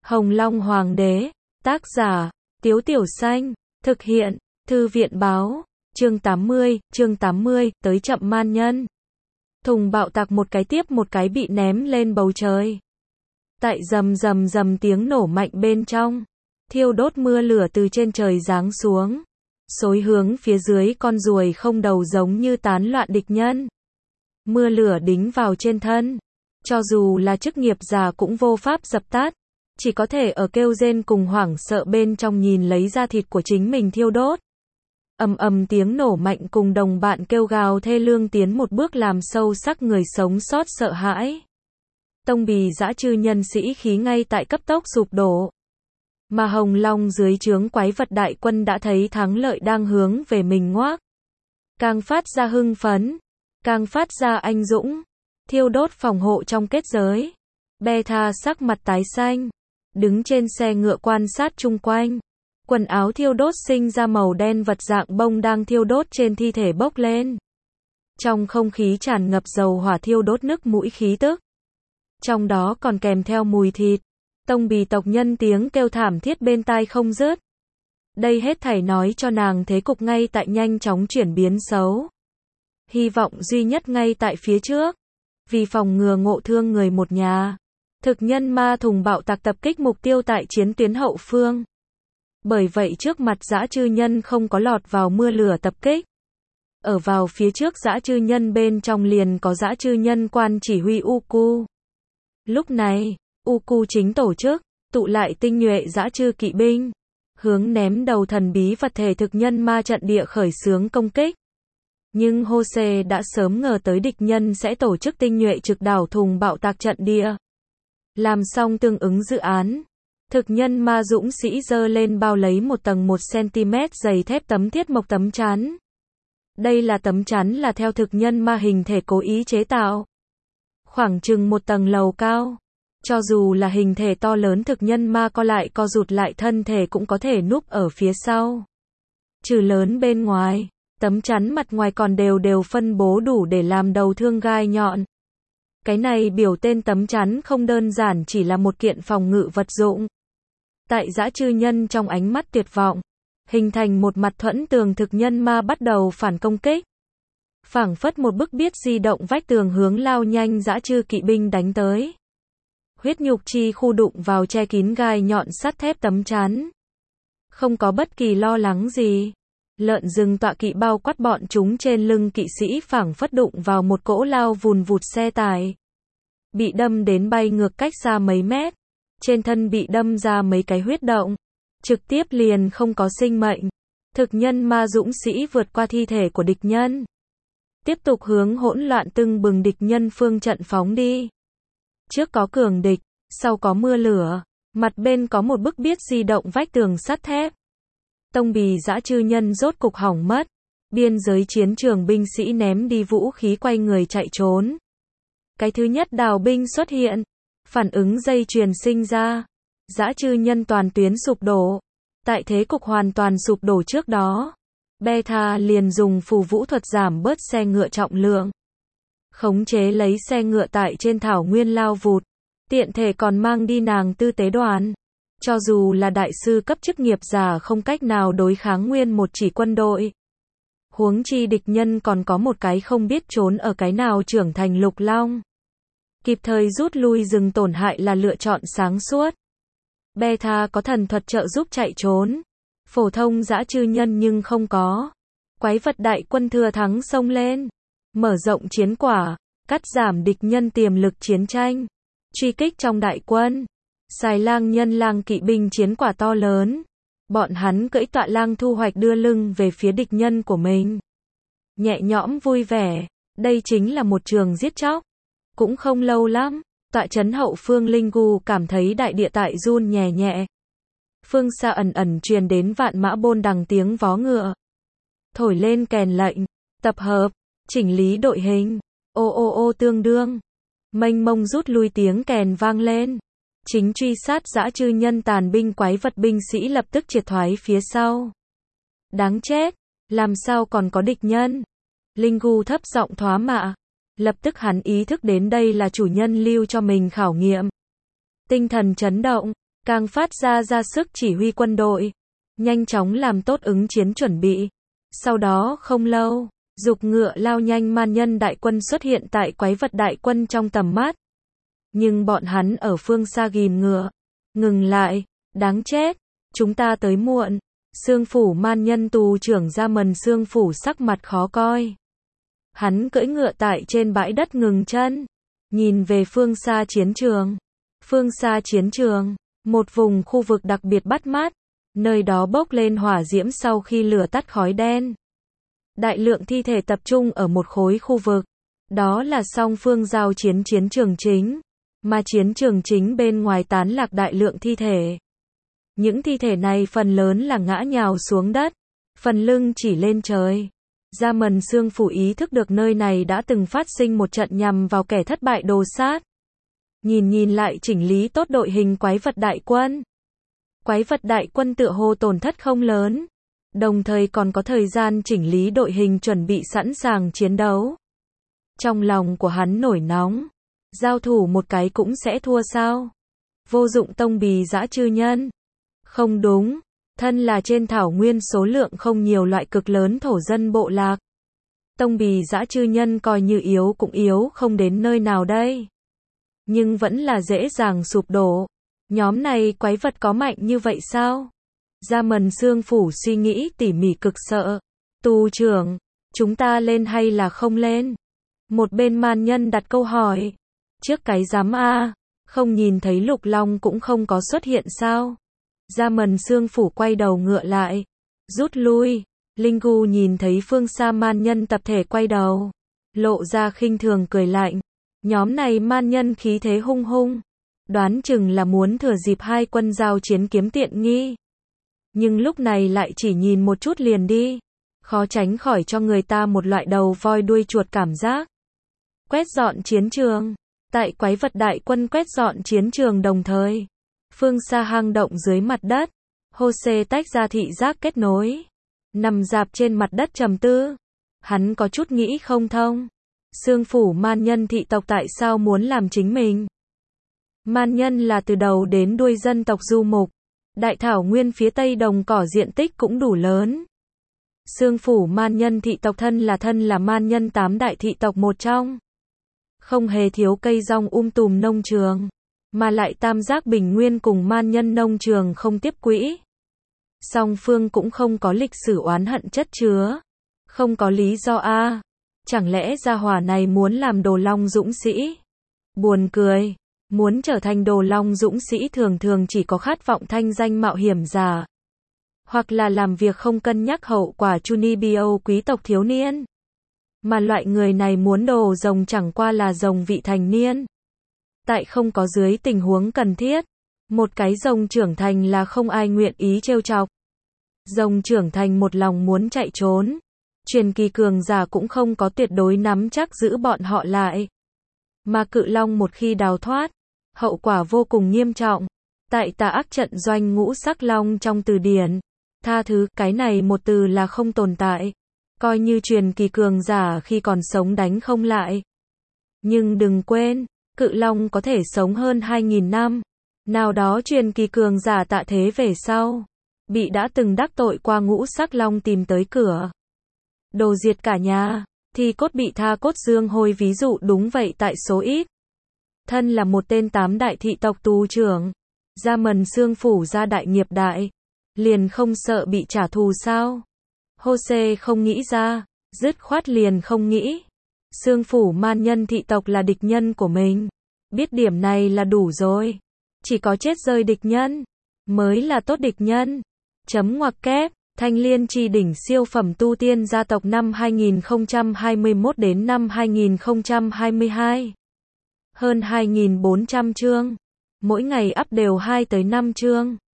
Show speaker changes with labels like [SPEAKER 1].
[SPEAKER 1] Hồng Long Hoàng đế, tác giả, Tiếu Tiểu Xanh, thực hiện, Thư viện báo, chương 80, tới chậm man nhân. Thùng bạo tạc một cái tiếp một cái bị ném lên bầu trời. Tại rầm rầm rầm tiếng nổ mạnh bên trong, thiêu đốt mưa lửa từ trên trời giáng xuống, xối hướng phía dưới con ruồi không đầu giống như tán loạn địch nhân. Mưa lửa đính vào trên thân, cho dù là chức nghiệp già cũng vô pháp dập tắt, chỉ có thể ở kêu rên cùng hoảng sợ bên trong nhìn lấy da thịt của chính mình thiêu đốt. Ầm ầm tiếng nổ mạnh cùng đồng bạn kêu gào thê lương tiến một bước làm sâu sắc người sống sót sợ hãi. Tông bì dã chư nhân sĩ khí ngay tại cấp tốc sụp đổ. Mà Hồng Long dưới trướng quái vật đại quân đã thấy thắng lợi đang hướng về mình ngoác. Càng phát ra hưng phấn, càng phát ra anh dũng, thiêu đốt phòng hộ trong kết giới. Beta sắc mặt tái xanh, đứng trên xe ngựa quan sát chung quanh. Quần áo thiêu đốt sinh ra màu đen vật dạng bông đang thiêu đốt trên thi thể bốc lên. Trong không khí tràn ngập dầu hỏa thiêu đốt nức mũi khí tức. Trong đó còn kèm theo mùi thịt. Tông bì tộc nhân tiếng kêu thảm thiết bên tai không dứt. Đây hết thảy nói cho nàng thế cục ngay tại nhanh chóng chuyển biến xấu. Hy vọng duy nhất ngay tại phía trước. Vì phòng ngừa ngộ thương người một nhà, thực nhân ma thùng bạo tạc tập kích mục tiêu tại chiến tuyến hậu phương. Bởi vậy trước mặt dã chư nhân không có lọt vào mưa lửa tập kích. Ở vào phía trước dã chư nhân bên trong liền có dã chư nhân quan chỉ huy Uku. Lúc này, Uku chính tổ chức, tụ lại tinh nhuệ dã chư kỵ binh, hướng ném đầu thần bí vật thể thực nhân ma trận địa khởi xướng công kích. Nhưng Hose đã sớm ngờ tới địch nhân sẽ tổ chức tinh nhuệ trực đảo thùng bạo tạc trận địa. Làm xong tương ứng dự án, thực nhân ma dũng sĩ giơ lên bao lấy một tầng 1 cm dày thép tấm thiết mộc tấm chắn. Đây là tấm chắn là theo thực nhân ma hình thể cố ý chế tạo. Khoảng chừng một tầng lầu cao. Cho dù là hình thể to lớn thực nhân ma co rụt lại thân thể cũng có thể núp ở phía sau. Trừ lớn bên ngoài, tấm chắn mặt ngoài còn đều phân bố đủ để làm đầu thương gai nhọn. Cái này biểu tên tấm chắn không đơn giản chỉ là một kiện phòng ngự vật dụng. Tại dã chư nhân trong ánh mắt tuyệt vọng, hình thành một mặt thuẫn tường thực nhân ma bắt đầu phản công kích. Phảng phất một bức biết di động vách tường hướng lao nhanh dã chư kỵ binh đánh tới. Huyết nhục chi khu đụng vào che kín gai nhọn sắt thép tấm chắn. Không có bất kỳ lo lắng gì. Lợn rừng tọa kỵ bao quát bọn chúng trên lưng kỵ sĩ phảng phất đụng vào một cỗ lao vùn vụt xe tải. Bị đâm đến bay ngược cách xa mấy mét. Trên thân bị đâm ra mấy cái huyết động. Trực tiếp liền không có sinh mệnh. Thực nhân ma dũng sĩ vượt qua thi thể của địch nhân. Tiếp tục hướng hỗn loạn tưng bừng địch nhân phương trận phóng đi. Trước có cường địch, sau có mưa lửa, mặt bên có một bức biết di động vách tường sắt thép. Tông bì dã chư nhân rốt cục hỏng mất. Biên giới chiến trường binh sĩ ném đi vũ khí quay người chạy trốn. Cái thứ nhất đào binh xuất hiện. Phản ứng dây chuyền sinh ra. Dã chư nhân toàn tuyến sụp đổ. Tại thế cục hoàn toàn sụp đổ trước đó, Beta liền dùng phù vũ thuật giảm bớt xe ngựa trọng lượng. Khống chế lấy xe ngựa tại trên thảo nguyên lao vụt. Tiện thể còn mang đi nàng tư tế đoàn. Cho dù là đại sư cấp chức nghiệp giả không cách nào đối kháng nguyên một chỉ quân đội. Huống chi địch nhân còn có một cái không biết trốn ở cái nào trưởng thành lục long. Kịp thời rút lui dừng tổn hại là lựa chọn sáng suốt. Beta có thần thuật trợ giúp chạy trốn. Phổ thông dã chư nhân nhưng không có. Quái vật đại quân thừa thắng xông lên. Mở rộng chiến quả. Cắt giảm địch nhân tiềm lực chiến tranh. Truy kích trong đại quân. Xài lang nhân lang kỵ binh chiến quả to lớn. Bọn hắn cưỡi tọa lang thu hoạch đưa lưng về phía địch nhân của mình. Nhẹ nhõm vui vẻ. Đây chính là một trường giết chóc. Cũng không lâu lắm. Tọa trấn hậu phương Linh Gu cảm thấy đại địa tại run nhẹ nhẹ. Phương xa ẩn ẩn truyền đến vạn mã bôn đằng tiếng vó ngựa. Thổi lên kèn lệnh. Tập hợp. Chỉnh lý đội hình. Ô tương đương. Mênh mông rút lui tiếng kèn vang lên. Chính truy sát dã chư nhân tàn binh quái vật binh sĩ lập tức triệt thoái phía sau. Đáng chết. Làm sao còn có địch nhân? Linh Gu thấp giọng thoá mạ. Lập tức hắn ý thức đến đây là chủ nhân lưu cho mình khảo nghiệm. Tinh thần chấn động, càng phát ra sức chỉ huy quân đội, nhanh chóng làm tốt ứng chiến chuẩn bị. Sau đó không lâu, dục ngựa lao nhanh man nhân đại quân xuất hiện tại quái vật đại quân trong tầm mắt. Nhưng bọn hắn ở phương xa ghim ngựa, ngừng lại, đáng chết, chúng ta tới muộn. Xương phủ man nhân tù trưởng Gia Mần Xương phủ sắc mặt khó coi. Hắn cưỡi ngựa tại trên bãi đất ngừng chân, nhìn về phương xa chiến trường. Phương xa chiến trường, một vùng khu vực đặc biệt bắt mắt, nơi đó bốc lên hỏa diễm sau khi lửa tắt khói đen. Đại lượng thi thể tập trung ở một khối khu vực, đó là song phương giao chiến chiến trường chính, mà chiến trường chính bên ngoài tán lạc đại lượng thi thể. Những thi thể này phần lớn là ngã nhào xuống đất, phần lưng chỉ lên trời. Gia Mần Xương phủ ý thức được nơi này đã từng phát sinh một trận nhằm vào kẻ thất bại đồ sát. Nhìn lại chỉnh lý tốt đội hình quái vật đại quân. Quái vật đại quân tựa hồ tổn thất không lớn, đồng thời còn có thời gian chỉnh lý đội hình chuẩn bị sẵn sàng chiến đấu. Trong lòng của hắn nổi nóng, giao thủ một cái cũng sẽ thua sao? Vô dụng tông bì dã chư nhân. Không đúng, thân là trên thảo nguyên số lượng không nhiều loại cực lớn thổ dân bộ lạc. Tông bì dã chư nhân coi như yếu cũng yếu không đến nơi nào đây. Nhưng vẫn là dễ dàng sụp đổ. Nhóm này quái vật có mạnh như vậy sao? Gia Mần Xương phủ suy nghĩ tỉ mỉ cực sợ. Tù trưởng, chúng ta lên hay là không lên? Một bên man nhân đặt câu hỏi. Trước cái giám a, không nhìn thấy Lục Long cũng không có xuất hiện sao? Gia Mần Xương phủ quay đầu ngựa lại, rút lui. Linh Gu nhìn thấy phương xa man nhân tập thể quay đầu, lộ ra khinh thường cười lạnh. Nhóm này man nhân khí thế hung hung, đoán chừng là muốn thừa dịp hai quân giao chiến kiếm tiện nghi. Nhưng lúc này lại chỉ nhìn một chút liền đi, khó tránh khỏi cho người ta một loại đầu voi đuôi chuột cảm giác. Quét dọn chiến trường. Tại quái vật đại quân quét dọn chiến trường đồng thời, phương xa hang động dưới mặt đất, Jose tách ra thị giác kết nối, nằm dạp trên mặt đất trầm tư. Hắn có chút nghĩ không thông. Xương phủ man nhân thị tộc tại sao muốn làm chính mình? Man nhân là từ đầu đến đuôi dân tộc du mục. Đại thảo nguyên phía tây đồng cỏ diện tích cũng đủ lớn. Xương phủ man nhân thị tộc thân là man nhân 8 đại thị tộc một trong. Không hề thiếu cây rong tùm nông trường, mà lại tam giác bình nguyên cùng man nhân nông trường không tiếp quỹ. Song phương cũng không có lịch sử oán hận chất chứa. Không có lý do a. Chẳng lẽ gia hỏa này muốn làm đồ long dũng sĩ? Buồn cười, muốn trở thành đồ long dũng sĩ thường chỉ có khát vọng thanh danh mạo hiểm giả. Hoặc là làm việc không cân nhắc hậu quả Chunibyo quý tộc thiếu niên. Mà loại người này muốn đồ rồng chẳng qua là rồng vị thành niên. Tại không có dưới tình huống cần thiết, một cái rồng trưởng thành là không ai nguyện ý trêu chọc. Rồng trưởng thành một lòng muốn chạy trốn. Truyền kỳ cường giả cũng không có tuyệt đối nắm chắc giữ bọn họ lại. Mà cự long một khi đào thoát, hậu quả vô cùng nghiêm trọng. Tại tà ác trận doanh ngũ sắc long trong từ điển, tha thứ, cái này một từ là không tồn tại. Coi như truyền kỳ cường giả khi còn sống đánh không lại. Nhưng đừng quên, cự long có thể sống hơn 2.000 năm. Nào đó truyền kỳ cường giả tạ thế về sau, bị đã từng đắc tội qua ngũ sắc long tìm tới cửa. Đồ diệt cả nhà, thì cốt bị tha cốt dương hôi ví dụ đúng vậy tại số ít. Thân là một tên 8 đại thị tộc tù trưởng, Gia Mần Xương phủ gia đại nghiệp đại, liền không sợ bị trả thù sao? Jose không nghĩ ra, dứt khoát liền không nghĩ. Xương phủ man nhân thị tộc là địch nhân của mình. Biết điểm này là đủ rồi. Chỉ có chết rơi địch nhân, mới là tốt địch nhân. Chấm ngoặc kép, Thanh Liên Chi đỉnh siêu phẩm tu tiên gia tộc năm 2021 đến năm 2022. Hơn 2.400 chương. Mỗi ngày up đều 2 tới 5 chương.